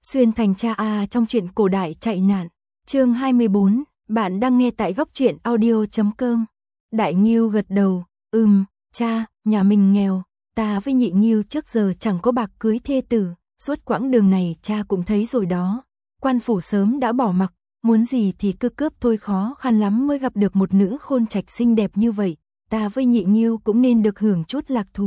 Xuyên thành cha trong truyện cổ đại chạy nạn. Chương 24, bạn đang nghe tại góc truyện audio.com. Đại Ngưu gật đầu, cha, nhà mình nghèo, ta với Nhị Ngưu trước giờ chẳng có bạc cưới thê tử, suốt quãng đường này cha cũng thấy rồi đó. Quan phủ sớm đã bỏ mặc, muốn gì thì cứ cướp thôi, khó khăn lắm mới gặp được một nữ khôn trạch xinh đẹp như vậy, ta với Nhị Ngưu cũng nên được hưởng chút lạc thú.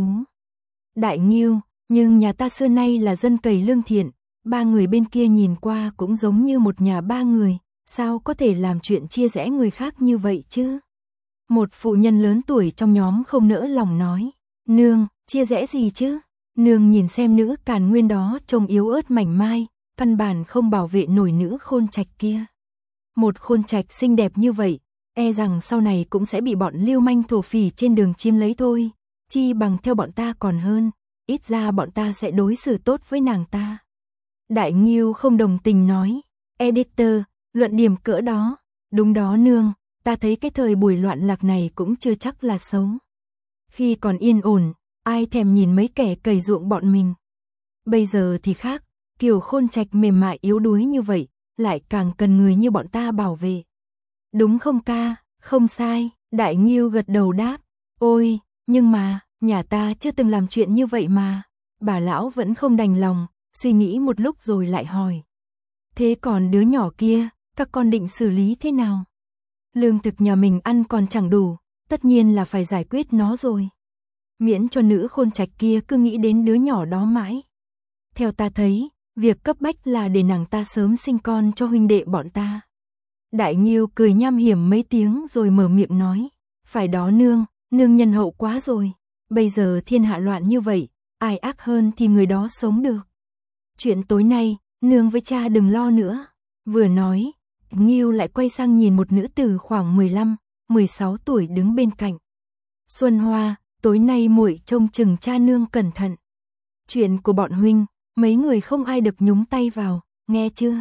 Đại Ngưu, nhưng nhà ta xưa nay là dân cày lương thiện, ba người bên kia nhìn qua cũng giống như một nhà ba người, sao có thể làm chuyện chia rẽ người khác như vậy chứ? Một phụ nhân lớn tuổi trong nhóm không nỡ lòng nói, nương, chia rẽ gì chứ? Nương nhìn xem nữ càn nguyên đó trông yếu ớt mảnh mai, căn bản không bảo vệ nổi nữ khôn trạch kia. Một khôn trạch xinh đẹp như vậy, e rằng sau này cũng sẽ bị bọn lưu manh thổ phỉ trên đường chiếm lấy thôi, chi bằng theo bọn ta còn hơn, ít ra bọn ta sẽ đối xử tốt với nàng ta. Đại Ngưu không đồng tình nói, editor, luận điểm cỡ đó, đúng đó nương, ta thấy cái thời buổi loạn lạc này cũng chưa chắc là xấu. Khi còn yên ổn, ai thèm nhìn mấy kẻ cày ruộng bọn mình. Bây giờ thì khác, kiểu khôn trạch mềm mại yếu đuối như vậy, lại càng cần người như bọn ta bảo vệ. Đúng không ca? Không sai, Đại Ngưu gật đầu đáp. Ôi, nhưng mà, nhà ta chưa từng làm chuyện như vậy mà. Bà lão vẫn không đành lòng, suy nghĩ một lúc rồi lại hỏi. Thế còn đứa nhỏ kia, các con định xử lý thế nào? Lương thực nhà mình ăn còn chẳng đủ, tất nhiên là phải giải quyết nó rồi. Miễn cho nữ khôn trạch kia cứ nghĩ đến đứa nhỏ đó mãi. Theo ta thấy, việc cấp bách là để nàng ta sớm sinh con cho huynh đệ bọn ta. Đại Ngưu cười nham hiểm mấy tiếng rồi mở miệng nói. Phải đó nương, nương nhân hậu quá rồi. Bây giờ thiên hạ loạn như vậy, ai ác hơn thì người đó sống được. Chuyện tối nay, nương với cha đừng lo nữa. Vừa nói, Ngưu lại quay sang nhìn một nữ tử khoảng 15, 16 tuổi đứng bên cạnh. Xuân Hoa, tối nay muội trông chừng cha nương cẩn thận. Chuyện của bọn huynh, mấy người không ai được nhúng tay vào, nghe chưa?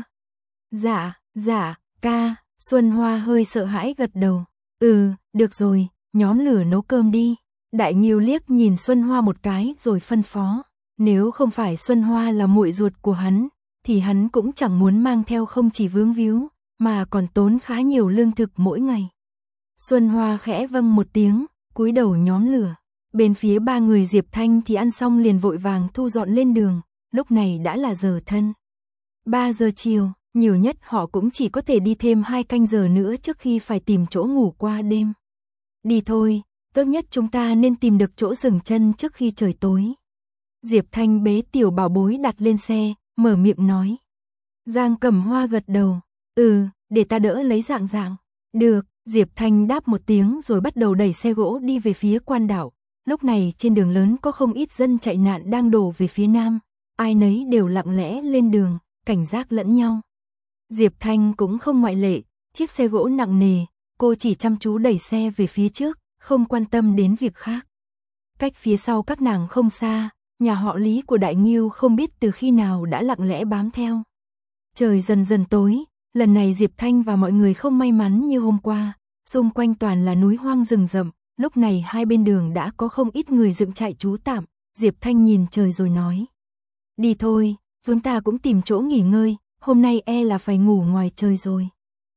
Dạ, ca, Xuân Hoa hơi sợ hãi gật đầu. Được rồi, nhóm lửa nấu cơm đi. Đại Ngưu liếc nhìn Xuân Hoa một cái rồi phân phó. Nếu không phải Xuân Hoa là muội ruột của hắn, thì hắn cũng chẳng muốn mang theo không chỉ vướng víu, mà còn tốn khá nhiều lương thực mỗi ngày. Xuân Hoa khẽ vâng một tiếng, cúi đầu nhóm lửa. Bên phía ba người Diệp Thanh thì ăn xong liền vội vàng thu dọn lên đường, lúc này đã là giờ thân. 3 giờ chiều, nhiều nhất họ cũng chỉ có thể đi thêm 2 canh giờ nữa trước khi phải tìm chỗ ngủ qua đêm. Đi thôi, tốt nhất chúng ta nên tìm được chỗ dừng chân trước khi trời tối. Diệp Thanh bế tiểu bảo bối đặt lên xe, mở miệng nói. Giang Cẩm Hoa gật đầu, để ta đỡ lấy Dạng Dạng. Được, Diệp Thanh đáp một tiếng rồi bắt đầu đẩy xe gỗ đi về phía quan đảo. Lúc này trên đường lớn có không ít dân chạy nạn đang đổ về phía nam, ai nấy đều lặng lẽ lên đường, cảnh giác lẫn nhau. Diệp Thanh cũng không ngoại lệ, chiếc xe gỗ nặng nề, cô chỉ chăm chú đẩy xe về phía trước, không quan tâm đến việc khác. Cách phía sau các nàng không xa, nhà họ Lý của Đại Ngưu không biết từ khi nào đã lặng lẽ bám theo. Trời dần dần tối, lần này Diệp Thanh và mọi người không may mắn như hôm qua, xung quanh toàn là núi hoang rừng rậm, lúc này hai bên đường đã có không ít người dựng trại trú tạm. Diệp Thanh nhìn trời rồi nói. Đi thôi, chúng ta cũng tìm chỗ nghỉ ngơi, hôm nay e là phải ngủ ngoài trời rồi.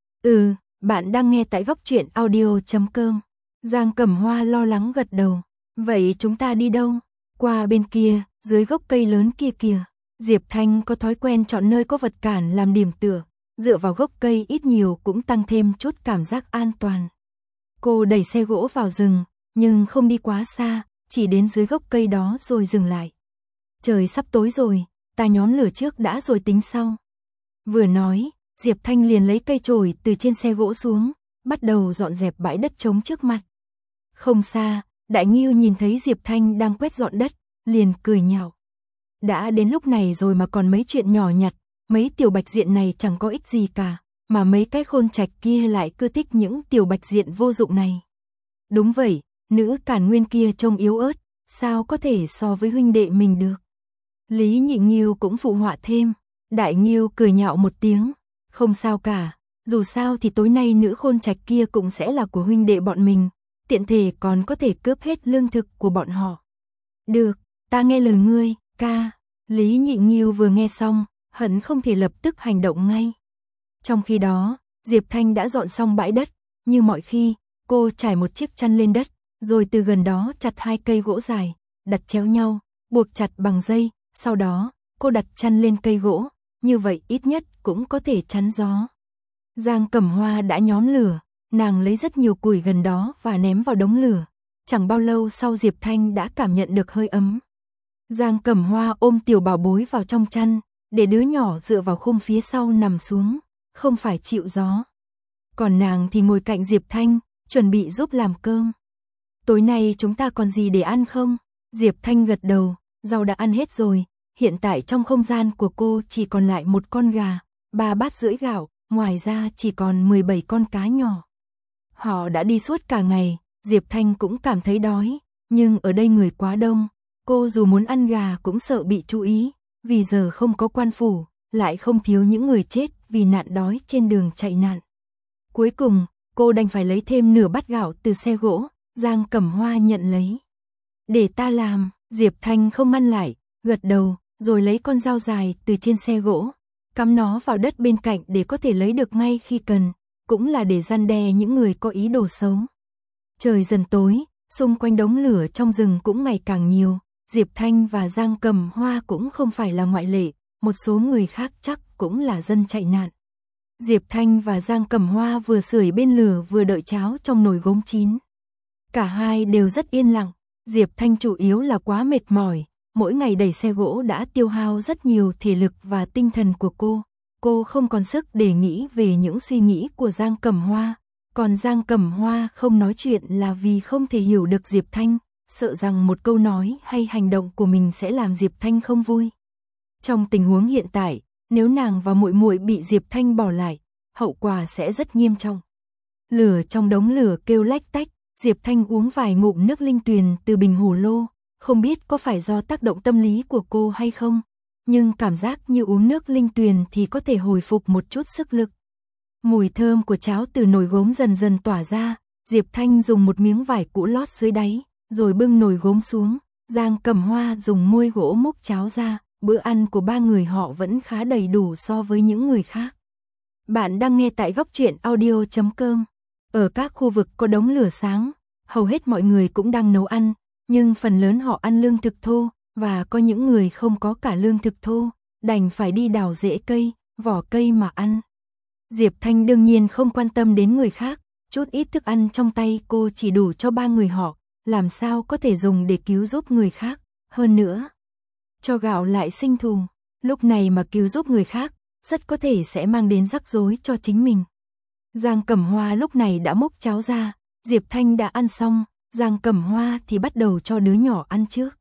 Bạn đang nghe tại góc truyện audio.com. Giang Cẩm Hoa lo lắng gật đầu. Vậy chúng ta đi đâu? Qua bên kia, dưới gốc cây lớn kia kìa. Diệp Thanh có thói quen chọn nơi có vật cản làm điểm tựa, dựa vào gốc cây ít nhiều cũng tăng thêm chút cảm giác an toàn. Cô đẩy xe gỗ vào rừng, nhưng không đi quá xa, chỉ đến dưới gốc cây đó rồi dừng lại. Trời sắp tối rồi, ta nhóm lửa trước đã rồi tính sau. Vừa nói, Diệp Thanh liền lấy cây chổi từ trên xe gỗ xuống, bắt đầu dọn dẹp bãi đất trống trước mặt. Không xa, Đại Ngưu nhìn thấy Diệp Thanh đang quét dọn đất, liền cười nhạo. Đã đến lúc này rồi mà còn mấy chuyện nhỏ nhặt, mấy tiểu bạch diện này chẳng có ích gì cả, mà mấy cái khôn trạch kia lại cứ thích những tiểu bạch diện vô dụng này. Đúng vậy, nữ càn nguyên kia trông yếu ớt, sao có thể so với huynh đệ mình được. Lý Nhị Ngưu cũng phụ họa thêm. Đại Ngưu cười nhạo một tiếng. Không sao cả, dù sao thì tối nay nữ khôn trạch kia cũng sẽ là của huynh đệ bọn mình, tiện thể còn có thể cướp hết lương thực của bọn họ. Được, ta nghe lời ngươi, ca. Lý Nhị Ngưu vừa nghe xong, hận không thể lập tức hành động ngay. Trong khi đó, Diệp Thanh đã dọn xong bãi đất, như mọi khi, cô trải một chiếc chăn lên đất, rồi từ gần đó chặt 2 cây gỗ dài, đặt chéo nhau, buộc chặt bằng dây, sau đó, cô đặt chăn lên cây gỗ, như vậy ít nhất cũng có thể chắn gió. Giang Cẩm Hoa đã nhóm lửa, nàng lấy rất nhiều củi gần đó và ném vào đống lửa. Chẳng bao lâu sau Diệp Thanh đã cảm nhận được hơi ấm. Giang Cẩm Hoa ôm tiểu bảo bối vào trong chăn, để đứa nhỏ dựa vào khung phía sau nằm xuống, không phải chịu gió. Còn nàng thì ngồi cạnh Diệp Thanh, chuẩn bị giúp làm cơm. Tối nay chúng ta còn gì để ăn không? Diệp Thanh gật đầu, rau đã ăn hết rồi. Hiện tại trong không gian của cô chỉ còn lại 1 con gà, 3 bát rưỡi gạo, ngoài ra chỉ còn 17 con cá nhỏ. Họ đã đi suốt cả ngày, Diệp Thanh cũng cảm thấy đói, nhưng ở đây người quá đông, cô dù muốn ăn gà cũng sợ bị chú ý, vì giờ không có quan phủ, lại không thiếu những người chết vì nạn đói trên đường chạy nạn. Cuối cùng, cô đành phải lấy thêm nửa bát gạo từ xe gỗ, Giang Cẩm Hoa nhận lấy. Để ta làm, Diệp Thanh không ngăn lại, gật đầu, rồi lấy con dao dài từ trên xe gỗ, cắm nó vào đất bên cạnh để có thể lấy được ngay khi cần, cũng là để răn đe những người có ý đồ xấu. Trời dần tối, xung quanh đống lửa trong rừng cũng ngày càng nhiều, Diệp Thanh và Giang Cẩm Hoa cũng không phải là ngoại lệ, một số người khác chắc cũng là dân chạy nạn. Diệp Thanh và Giang Cẩm Hoa vừa sưởi bên lửa vừa đợi cháo trong nồi gốm chín. Cả hai đều rất yên lặng, Diệp Thanh chủ yếu là quá mệt mỏi, mỗi ngày đẩy xe gỗ đã tiêu hao rất nhiều thể lực và tinh thần của cô không còn sức để nghĩ về những suy nghĩ của Giang Cẩm Hoa. Còn Giang Cẩm Hoa không nói chuyện là vì không thể hiểu được Diệp Thanh, sợ rằng một câu nói hay hành động của mình sẽ làm Diệp Thanh không vui. Trong tình huống hiện tại, nếu nàng và muội muội bị Diệp Thanh bỏ lại, hậu quả sẽ rất nghiêm trọng. Lửa trong đống lửa kêu lách tách, Diệp Thanh uống vài ngụm nước linh tuyền từ bình hồ lô, không biết có phải do tác động tâm lý của cô hay không, nhưng cảm giác như uống nước linh tuyền thì có thể hồi phục một chút sức lực. Mùi thơm của cháo từ nồi gốm dần dần tỏa ra, Diệp Thanh dùng một miếng vải cũ lót dưới đáy, rồi bưng nồi gốm xuống, Giang Cẩm Hoa dùng muôi gỗ múc cháo ra, bữa ăn của 3 người họ vẫn khá đầy đủ so với những người khác. Bạn đang nghe tại Góc Truyện Audio.com. Ở các khu vực có đống lửa sáng, hầu hết mọi người cũng đang nấu ăn, nhưng phần lớn họ ăn lương thực thô, và có những người không có cả lương thực thô, đành phải đi đào rễ cây, vỏ cây mà ăn. Diệp Thanh đương nhiên không quan tâm đến người khác, chút ít thức ăn trong tay cô chỉ đủ cho 3 người họ, làm sao có thể dùng để cứu giúp người khác, hơn nữa. Cho gạo lại sinh thù, lúc này mà cứu giúp người khác, rất có thể sẽ mang đến rắc rối cho chính mình. Giang Cẩm Hoa lúc này đã múc cháo ra, Diệp Thanh đã ăn xong, Giang Cẩm Hoa thì bắt đầu cho đứa nhỏ ăn trước.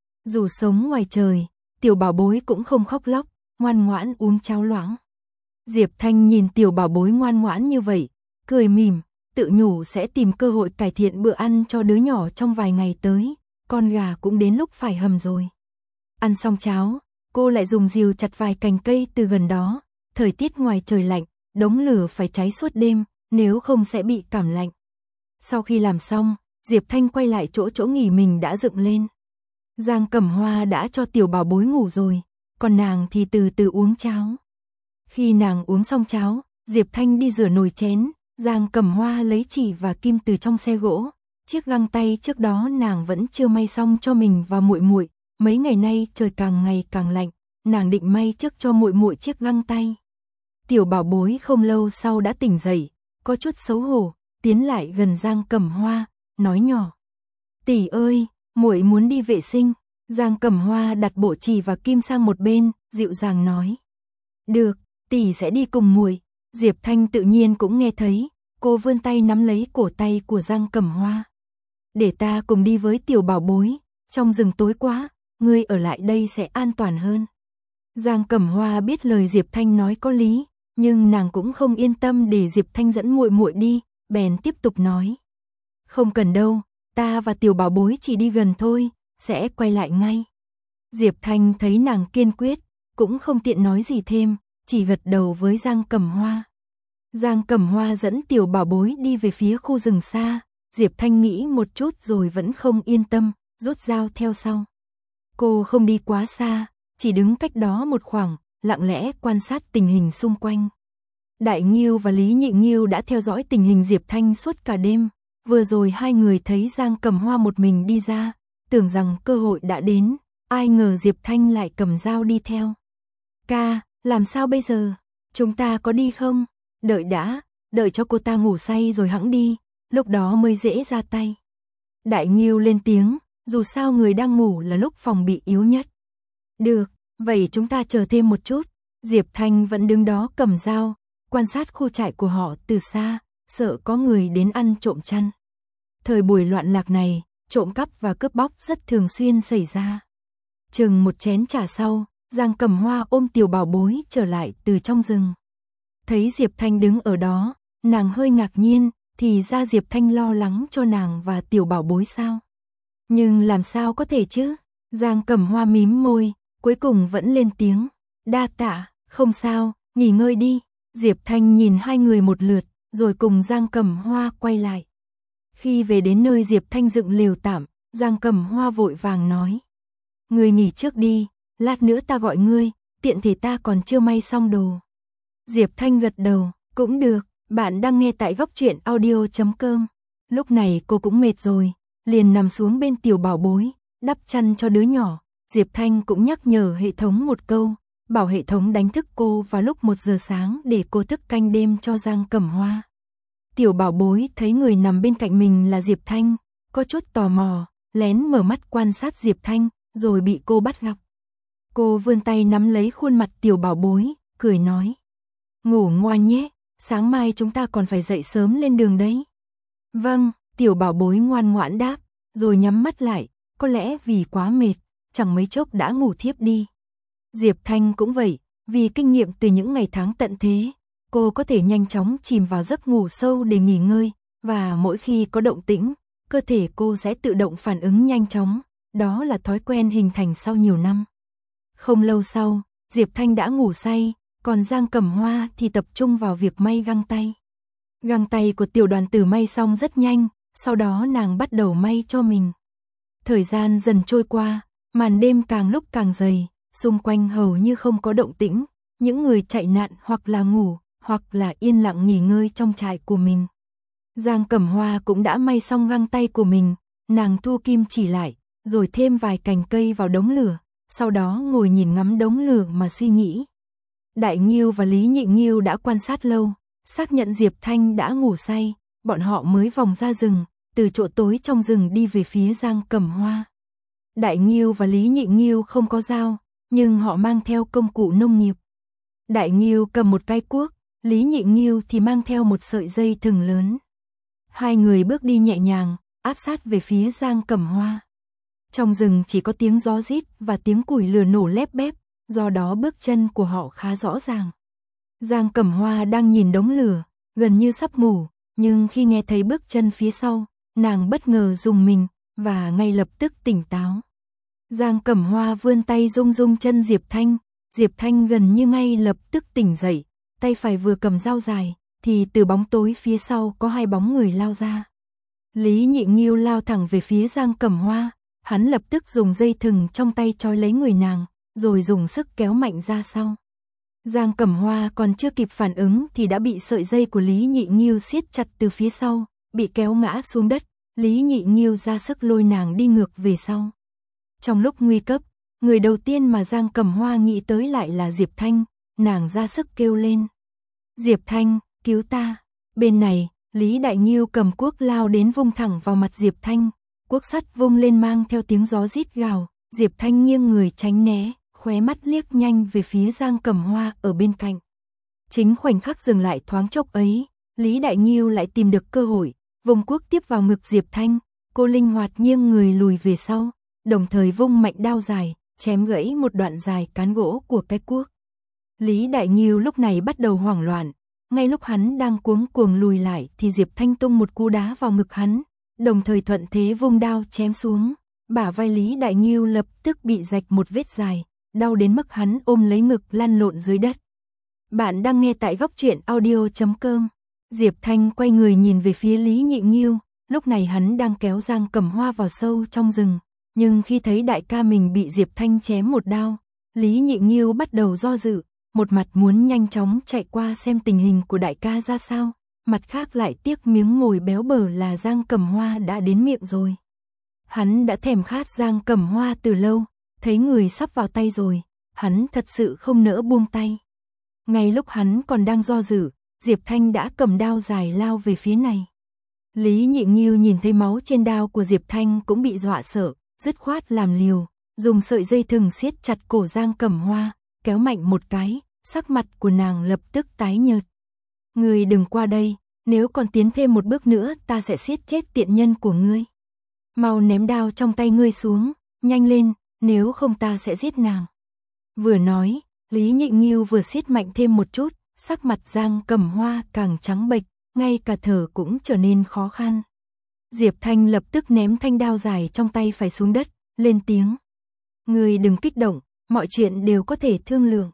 Dù sống ngoài trời, tiểu bảo bối cũng không khóc lóc, ngoan ngoãn uống cháo loãng. Diệp Thanh nhìn tiểu bảo bối ngoan ngoãn như vậy, cười mỉm, tự nhủ sẽ tìm cơ hội cải thiện bữa ăn cho đứa nhỏ trong vài ngày tới, con gà cũng đến lúc phải hầm rồi. Ăn xong cháo, cô lại dùng rìu chặt vài cành cây từ gần đó, thời tiết ngoài trời lạnh, đống lửa phải cháy suốt đêm, nếu không sẽ bị cảm lạnh. Sau khi làm xong, Diệp Thanh quay lại chỗ nghỉ mình đã dựng lên. Giang Cẩm Hoa đã cho tiểu bảo bối ngủ rồi, còn nàng thì từ từ uống cháo. Khi nàng uống xong cháo, Diệp Thanh đi rửa nồi chén, Giang Cẩm Hoa lấy chỉ và kim từ trong xe gỗ. Chiếc găng tay trước đó nàng vẫn chưa may xong cho mình và muội muội, mấy ngày nay trời càng ngày càng lạnh, nàng định may trước cho muội muội chiếc găng tay. Tiểu bảo bối không lâu sau đã tỉnh dậy, có chút xấu hổ, tiến lại gần Giang Cẩm Hoa, nói nhỏ: "Tỷ ơi, muội muốn đi vệ sinh." Giang Cẩm Hoa đặt bộ chỉ và kim sang một bên, dịu dàng nói: "Được, tỷ sẽ đi cùng muội." Diệp Thanh tự nhiên cũng nghe thấy, cô vươn tay nắm lấy cổ tay của Giang Cẩm Hoa. "Để ta cùng đi với tiểu bảo bối, trong rừng tối quá, ngươi ở lại đây sẽ an toàn hơn." Giang Cẩm Hoa biết lời Diệp Thanh nói có lý, nhưng nàng cũng không yên tâm để Diệp Thanh dẫn muội muội đi, bèn tiếp tục nói: "Không cần đâu, ta và tiểu bảo bối chỉ đi gần thôi, sẽ quay lại ngay." Diệp Thanh thấy nàng kiên quyết, cũng không tiện nói gì thêm, chỉ gật đầu với Giang Cẩm Hoa. Giang Cẩm Hoa dẫn tiểu bảo bối đi về phía khu rừng xa, Diệp Thanh nghĩ một chút rồi vẫn không yên tâm, rút dao theo sau. Cô không đi quá xa, chỉ đứng cách đó một khoảng, lặng lẽ quan sát tình hình xung quanh. Đại Ngưu và Lý Nhị Ngưu đã theo dõi tình hình Diệp Thanh suốt cả đêm, vừa rồi hai người thấy Giang Cầm Hoa một mình đi ra, tưởng rằng cơ hội đã đến, ai ngờ Diệp Thanh lại cầm dao đi theo. Ca, làm sao bây giờ? Chúng ta có đi không? Đợi đã, đợi cho cô ta ngủ say rồi hẵng đi, lúc đó mới dễ ra tay. Đại Ngưu lên tiếng, dù sao người đang ngủ là lúc phòng bị yếu nhất. Được, vậy chúng ta chờ thêm một chút. Diệp Thanh vẫn đứng đó cầm dao, quan sát khu trại của họ từ xa, sợ có người đến ăn trộm chăn. Thời buổi loạn lạc này, trộm cắp và cướp bóc rất thường xuyên xảy ra. Chừng một chén trà sau, Giang Cầm Hoa ôm Tiểu Bảo Bối trở lại từ trong rừng. Thấy Diệp Thanh đứng ở đó, nàng hơi ngạc nhiên, thì ra Diệp Thanh lo lắng cho nàng và Tiểu Bảo Bối sao? Nhưng làm sao có thể chứ? Giang Cầm Hoa mím môi, cuối cùng vẫn lên tiếng. Đa tạ, không sao, nghỉ ngơi đi. Diệp Thanh nhìn hai người một lượt, rồi cùng Giang Cầm Hoa quay lại. Khi về đến nơi Diệp Thanh dựng lều tạm, Giang Cầm Hoa vội vàng nói. Ngươi nghỉ trước đi, lát nữa ta gọi ngươi, tiện thể ta còn chưa may xong đồ. Diệp Thanh gật đầu, cũng được, bạn đang nghe tại góc truyện audio.com. Lúc này cô cũng mệt rồi, liền nằm xuống bên Tiểu Bảo Bối, đắp chăn cho đứa nhỏ. Diệp Thanh cũng nhắc nhở hệ thống một câu, bảo hệ thống đánh thức cô vào lúc 1 giờ sáng để cô thức canh đêm cho Giang Cầm Hoa. Tiểu Bảo Bối thấy người nằm bên cạnh mình là Diệp Thanh, có chút tò mò, lén mở mắt quan sát Diệp Thanh, rồi bị cô bắt gặp. Cô vươn tay nắm lấy khuôn mặt Tiểu Bảo Bối, cười nói. Ngủ ngoan nhé, sáng mai chúng ta còn phải dậy sớm lên đường đấy. Vâng, Tiểu Bảo Bối ngoan ngoãn đáp, rồi nhắm mắt lại, có lẽ vì quá mệt, chẳng mấy chốc đã ngủ thiếp đi. Diệp Thanh cũng vậy, vì kinh nghiệm từ những ngày tháng tận thế, cô có thể nhanh chóng chìm vào giấc ngủ sâu để nghỉ ngơi, và mỗi khi có động tĩnh, cơ thể cô sẽ tự động phản ứng nhanh chóng, đó là thói quen hình thành sau nhiều năm. Không lâu sau, Diệp Thanh đã ngủ say, còn Giang Cầm Hoa thì tập trung vào việc may găng tay. Găng tay của Tiểu Đoàn Tử may xong rất nhanh, sau đó nàng bắt đầu may cho mình. Thời gian dần trôi qua, màn đêm càng lúc càng dày, xung quanh hầu như không có động tĩnh, những người chạy nạn hoặc là ngủ, hoặc là yên lặng nghỉ ngơi trong trại của mình. Giang Cầm Hoa cũng đã may xong găng tay của mình, nàng thu kim chỉ lại, rồi thêm vài cành cây vào đống lửa, sau đó ngồi nhìn ngắm đống lửa mà suy nghĩ. Đại Ngưu và Lý Nhị Ngưu đã quan sát lâu, xác nhận Diệp Thanh đã ngủ say, bọn họ mới vòng ra rừng, từ chỗ tối trong rừng đi về phía Giang Cầm Hoa. Đại Ngưu và Lý Nhị Ngưu không có dao, nhưng họ mang theo công cụ nông nghiệp. Đại Ngưu cầm một cái cuốc, Lý Nhị Ngưu thì mang theo một sợi dây thừng lớn. Hai người bước đi nhẹ nhàng, áp sát về phía Giang Cầm Hoa. Trong rừng chỉ có tiếng gió rít và tiếng củi lửa nổ lép bép, do đó bước chân của họ khá rõ ràng. Giang Cầm Hoa đang nhìn đống lửa, gần như sắp ngủ, nhưng khi nghe thấy bước chân phía sau, nàng bất ngờ rùng mình, và ngay lập tức tỉnh táo. Giang Cầm Hoa vươn tay rung rung chân Diệp Thanh gần như ngay lập tức tỉnh dậy, tay phải vừa cầm dao dài, thì từ bóng tối phía sau có hai bóng người lao ra. Lý Nhị Ngưu lao thẳng về phía Giang Cầm Hoa, hắn lập tức dùng dây thừng trong tay trói lấy người nàng, rồi dùng sức kéo mạnh ra sau. Giang Cầm Hoa còn chưa kịp phản ứng thì đã bị sợi dây của Lý Nhị Ngưu siết chặt từ phía sau, bị kéo ngã xuống đất, Lý Nhị Ngưu ra sức lôi nàng đi ngược về sau. Trong lúc nguy cấp, người đầu tiên mà Giang Cầm Hoa nghĩ tới lại là Diệp Thanh, nàng ra sức kêu lên. Diệp Thanh, cứu ta. Bên này, Lý Đại Ngưu cầm cuốc lao đến vung thẳng vào mặt Diệp Thanh, cuốc sắt vung lên mang theo tiếng gió rít gào, Diệp Thanh nghiêng người tránh né, khóe mắt liếc nhanh về phía Giang Cầm Hoa ở bên cạnh. Chính khoảnh khắc dừng lại thoáng chốc ấy, Lý Đại Ngưu lại tìm được cơ hội, vùng cuốc tiếp vào ngực Diệp Thanh, cô linh hoạt nghiêng người lùi về sau, đồng thời vung mạnh đao dài, chém gãy một đoạn dài cán gỗ của cái cuốc. Lý Đại Ngưu lúc này bắt đầu hoảng loạn, ngay lúc hắn đang cuống cuồng lùi lại thì Diệp Thanh tung một cú đá vào ngực hắn, đồng thời thuận thế vung đao chém xuống, bả vai Lý Đại Ngưu lập tức bị rạch một vết dài, đau đến mức hắn ôm lấy ngực lăn lộn dưới đất. Bạn đang nghe tại góc truyện audio.com. Diệp Thanh quay người nhìn về phía Lý Nhị Ngưu, lúc này hắn đang kéo Giang Cầm Hoa vào sâu trong rừng, nhưng khi thấy đại ca mình bị Diệp Thanh chém một đao, Lý Nhị Ngưu bắt đầu do dự, một mặt muốn nhanh chóng chạy qua xem tình hình của đại ca ra sao, mặt khác lại tiếc miếng mồi béo bở là Giang Cẩm Hoa đã đến miệng rồi. Hắn đã thèm khát Giang Cẩm Hoa từ lâu, thấy người sắp vào tay rồi, hắn thật sự không nỡ buông tay. Ngay lúc hắn còn đang do dự, Diệp Thanh đã cầm đao dài lao về phía này. Lý Nhị Nghiêu nhìn thấy máu trên đao của Diệp Thanh cũng bị dọa sợ, dứt khoát làm liều, dùng sợi dây thừng siết chặt cổ Giang Cẩm Hoa, kéo mạnh một cái, sắc mặt của nàng lập tức tái nhợt. Ngươi đừng qua đây, nếu còn tiến thêm một bước nữa ta sẽ siết chết tiện nhân của ngươi. Mau ném đao trong tay ngươi xuống, nhanh lên, nếu không ta sẽ giết nàng. Vừa nói, Lý Nhị Nghiêu vừa siết mạnh thêm một chút, sắc mặt Giang Cẩm Hoa càng trắng bệch, ngay cả thở cũng trở nên khó khăn. Diệp Thanh lập tức ném thanh đao dài trong tay phải xuống đất, lên tiếng. Ngươi đừng kích động, mọi chuyện đều có thể thương lượng.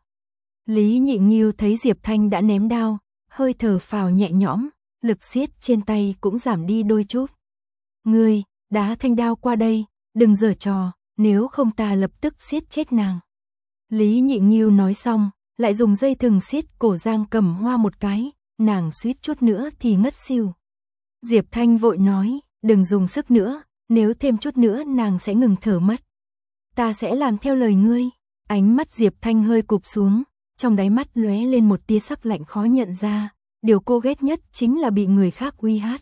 Lý Nhị Nghiêu thấy Diệp Thanh đã ném đao, hơi thở phào nhẹ nhõm, lực siết trên tay cũng giảm đi đôi chút. Ngươi, đá thanh đao qua đây, đừng giở trò, nếu không ta lập tức siết chết nàng. Lý Nhị Nghiêu nói xong, lại dùng dây thừng siết cổ Giang Cẩm Hoa một cái, nàng suýt chút nữa thì ngất xỉu. Diệp Thanh vội nói, đừng dùng sức nữa, nếu thêm chút nữa nàng sẽ ngừng thở mất. Ta sẽ làm theo lời ngươi. Ánh mắt Diệp Thanh hơi cụp xuống, trong đáy mắt lóe lên một tia sắc lạnh khó nhận ra, điều cô ghét nhất chính là bị người khác uy hiếp.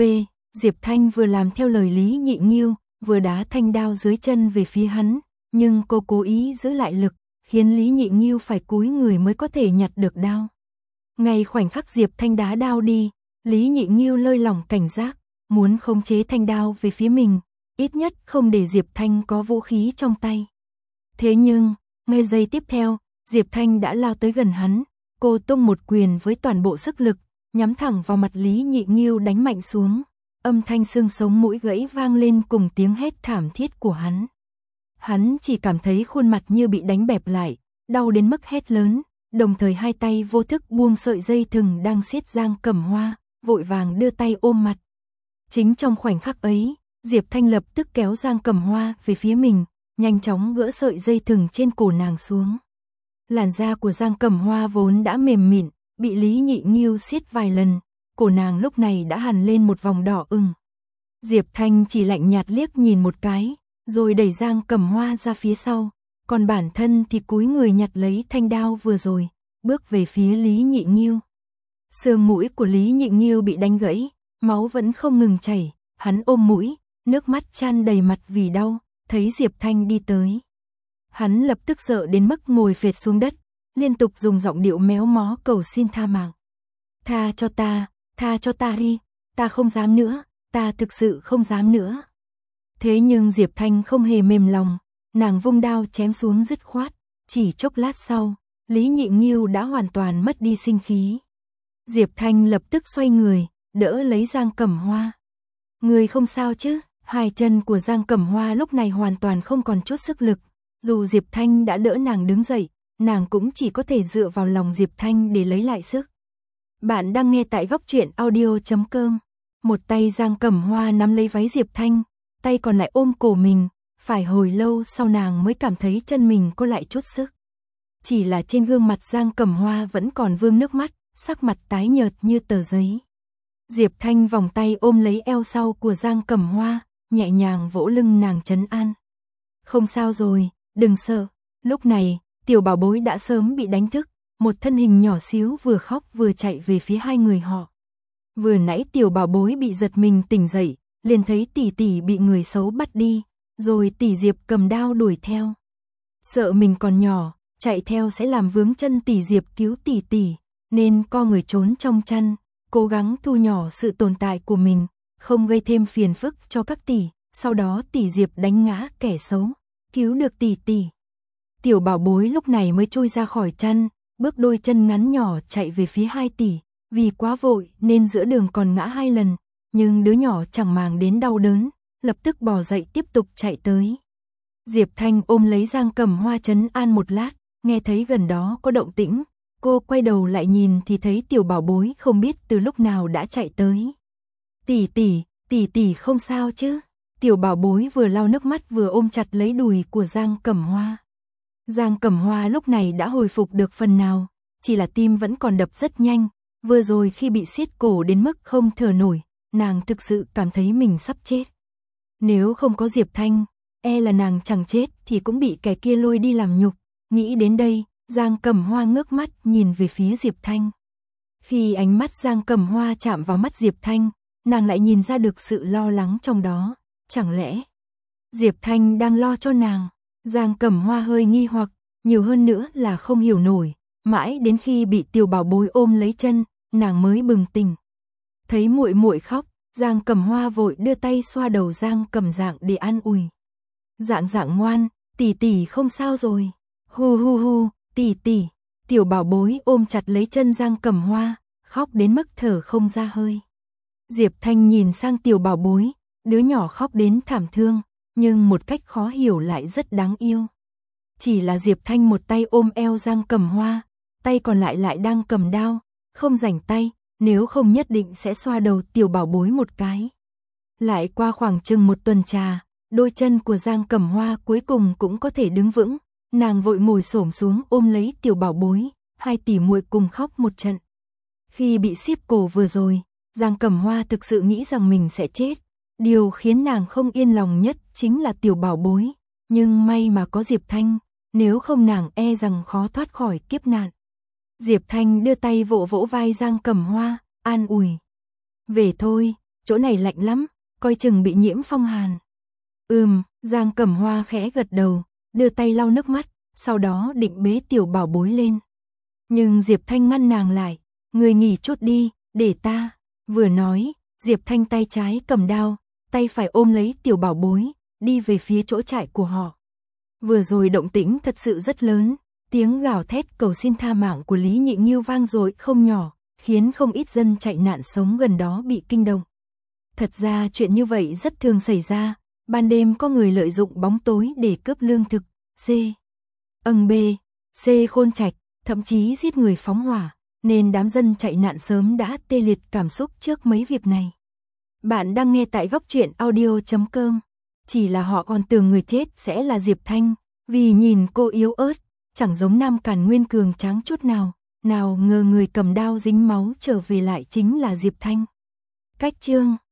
Diệp Thanh vừa làm theo lời Lý Nhị Nghiêu, vừa đá thanh đao dưới chân về phía hắn, nhưng cô cố ý giữ lại lực, khiến Lý Nhị Nghiêu phải cúi người mới có thể nhặt được đao. Ngay khoảnh khắc Diệp Thanh đá đao đi, Lý Nhị Nghiêu lơi lỏng cảnh giác, muốn khống chế thanh đao về phía mình, ít nhất không để Diệp Thanh có vũ khí trong tay. Thế nhưng, ngay giây tiếp theo, Diệp Thanh đã lao tới gần hắn, cô tung một quyền với toàn bộ sức lực, nhắm thẳng vào mặt Lý Nhị Nghiêu đánh mạnh xuống, âm thanh xương sống mũi gãy vang lên cùng tiếng hét thảm thiết của hắn. Hắn chỉ cảm thấy khuôn mặt như bị đánh bẹp lại, đau đến mức hét lớn, đồng thời hai tay vô thức buông sợi dây thừng đang siết Giang Cẩm Hoa, vội vàng đưa tay ôm mặt. Chính trong khoảnh khắc ấy, Diệp Thanh lập tức kéo Giang Cẩm Hoa về phía mình, nhanh chóng gỡ sợi dây thừng trên cổ nàng xuống. Làn da của Giang Cẩm Hoa vốn đã mềm mịn, bị Lý Nhị Nghiêu siết vài lần, cổ nàng lúc này đã hằn lên một vòng đỏ ửng. Diệp Thanh chỉ lạnh nhạt liếc nhìn một cái, rồi đẩy Giang Cẩm Hoa ra phía sau, còn bản thân thì cúi người nhặt lấy thanh đao vừa rồi, bước về phía Lý Nhị Nghiêu. Xương mũi của Lý Nhị Nghiêu bị đánh gãy, máu vẫn không ngừng chảy, hắn ôm mũi, nước mắt chan đầy mặt vì đau, thấy Diệp Thanh đi tới. Hắn lập tức sợ đến mức ngồi phệt xuống đất, liên tục dùng giọng điệu méo mó cầu xin tha mạng. Tha cho ta đi, ta không dám nữa, ta thực sự không dám nữa. Thế nhưng Diệp Thanh không hề mềm lòng, nàng vung đao chém xuống dứt khoát, chỉ chốc lát sau, Lý Nhị Nghiêu đã hoàn toàn mất đi sinh khí. Diệp Thanh lập tức xoay người, đỡ lấy Giang Cẩm Hoa. Người không sao chứ? Hai chân của Giang Cẩm Hoa lúc này hoàn toàn không còn chút sức lực, dù Diệp Thanh đã đỡ nàng đứng dậy, nàng cũng chỉ có thể dựa vào lòng Diệp Thanh để lấy lại sức. Bạn đang nghe tại goctruyện.audio.com. Một tay Giang Cẩm Hoa nắm lấy váy Diệp Thanh, tay còn lại ôm cổ mình, phải hồi lâu sau nàng mới cảm thấy chân mình có lại chút sức. Chỉ là trên gương mặt Giang Cẩm Hoa vẫn còn vương nước mắt, sắc mặt tái nhợt như tờ giấy. Diệp Thanh vòng tay ôm lấy eo sau của Giang Cẩm Hoa, nhẹ nhàng vỗ lưng nàng trấn an. Không sao rồi, đừng sợ. Lúc này, tiểu bảo bối đã sớm bị đánh thức, một thân hình nhỏ xíu vừa khóc vừa chạy về phía hai người họ. Vừa nãy tiểu bảo bối bị giật mình tỉnh dậy, liền thấy tỷ tỷ bị người xấu bắt đi, rồi tỷ Diệp cầm đao đuổi theo. Sợ mình còn nhỏ, chạy theo sẽ làm vướng chân tỷ Diệp cứu tỷ tỷ, nên co người trốn trong chăn, cố gắng thu nhỏ sự tồn tại của mình, không gây thêm phiền phức cho các tỷ. Sau đó tỷ Diệp đánh ngã kẻ xấu, cứu được tỷ tỷ. Tiểu bảo bối lúc này mới trôi ra khỏi chăn, bước đôi chân ngắn nhỏ chạy về phía hai tỷ, vì quá vội nên giữa đường còn ngã 2 lần, nhưng đứa nhỏ chẳng màng đến đau đớn, lập tức bò dậy tiếp tục chạy tới. Diệp Thanh ôm lấy Giang Cẩm Hoa trấn an một lát, nghe thấy gần đó có động tĩnh, cô quay đầu lại nhìn thì thấy tiểu bảo bối không biết từ lúc nào đã chạy tới. Tỷ tỷ không sao chứ? Tiểu bảo bối vừa lau nước mắt vừa ôm chặt lấy đùi của Giang Cẩm Hoa. Giang Cẩm Hoa lúc này đã hồi phục được phần nào, chỉ là tim vẫn còn đập rất nhanh, vừa rồi khi bị siết cổ đến mức không thở nổi, nàng thực sự cảm thấy mình sắp chết. Nếu không có Diệp Thanh, e là nàng chẳng chết thì cũng bị kẻ kia lôi đi làm nhục. Nghĩ đến đây, Giang Cẩm Hoa ngước mắt nhìn về phía Diệp Thanh. Khi ánh mắt Giang Cẩm Hoa chạm vào mắt Diệp Thanh, nàng lại nhìn ra được sự lo lắng trong đó. Chẳng lẽ Diệp Thanh đang lo cho nàng? Giang Cẩm Hoa hơi nghi hoặc, nhiều hơn nữa là không hiểu nổi. Mãi đến khi bị Tiểu Bảo Bối ôm lấy chân, nàng mới bừng tỉnh. Thấy muội muội khóc, Giang Cẩm Hoa vội đưa tay xoa đầu Giang Cẩm Dạng để an ủi. Dạng Dạng ngoan, tỷ tỷ không sao rồi. Hu hu hu, tỷ tỷ. Tiểu Bảo Bối ôm chặt lấy chân Giang Cẩm Hoa, khóc đến mức thở không ra hơi. Diệp Thanh nhìn sang Tiểu Bảo Bối, đứa nhỏ khóc đến thảm thương, nhưng một cách khó hiểu lại rất đáng yêu. Chỉ là Diệp Thanh một tay ôm eo Giang Cẩm Hoa, tay còn lại đang cầm đao, không rảnh tay, nếu không nhất định sẽ xoa đầu Tiểu Bảo Bối một cái. Lại qua khoảng chừng một tuần trà, đôi chân của Giang Cẩm Hoa cuối cùng cũng có thể đứng vững, nàng vội ngồi xổm xuống ôm lấy Tiểu Bảo Bối, hai tỷ muội cùng khóc một trận. Khi bị siết cổ vừa rồi, Giang Cẩm Hoa thực sự nghĩ rằng mình sẽ chết. Điều khiến nàng không yên lòng nhất chính là Tiểu Bảo Bối, nhưng may mà có Diệp Thanh, nếu không nàng e rằng khó thoát khỏi kiếp nạn. Diệp Thanh đưa tay vỗ vỗ vai Giang Cẩm Hoa, an ủi. Về thôi, chỗ này lạnh lắm, coi chừng bị nhiễm phong hàn. Giang Cẩm Hoa khẽ gật đầu, đưa tay lau nước mắt, sau đó định bế Tiểu Bảo Bối lên. Nhưng Diệp Thanh ngăn nàng lại, người nghỉ chút đi, để ta. Vừa nói, Diệp Thanh tay trái cầm đao, tay phải ôm lấy Tiểu Bảo Bối, đi về phía chỗ trại của họ. Vừa rồi động tĩnh thật sự rất lớn, tiếng gào thét cầu xin tha mạng của Lý Nhị Nghiêu vang dội không nhỏ, khiến không ít dân chạy nạn sống gần đó bị kinh động. Thật ra chuyện như vậy rất thường xảy ra, ban đêm có người lợi dụng bóng tối để cướp lương thực, khôn trạch, thậm chí giết người phóng hỏa, nên đám dân chạy nạn sớm đã tê liệt cảm xúc trước mấy việc này. Bạn đang nghe tại Góc Truyện Audio.com. Chỉ là họ còn tưởng người chết sẽ là Diệp Thanh, vì nhìn cô yếu ớt, chẳng giống Nam Càn Nguyên cường tráng chút nào, nào ngờ người cầm đao dính máu trở về lại chính là Diệp Thanh. Cách chương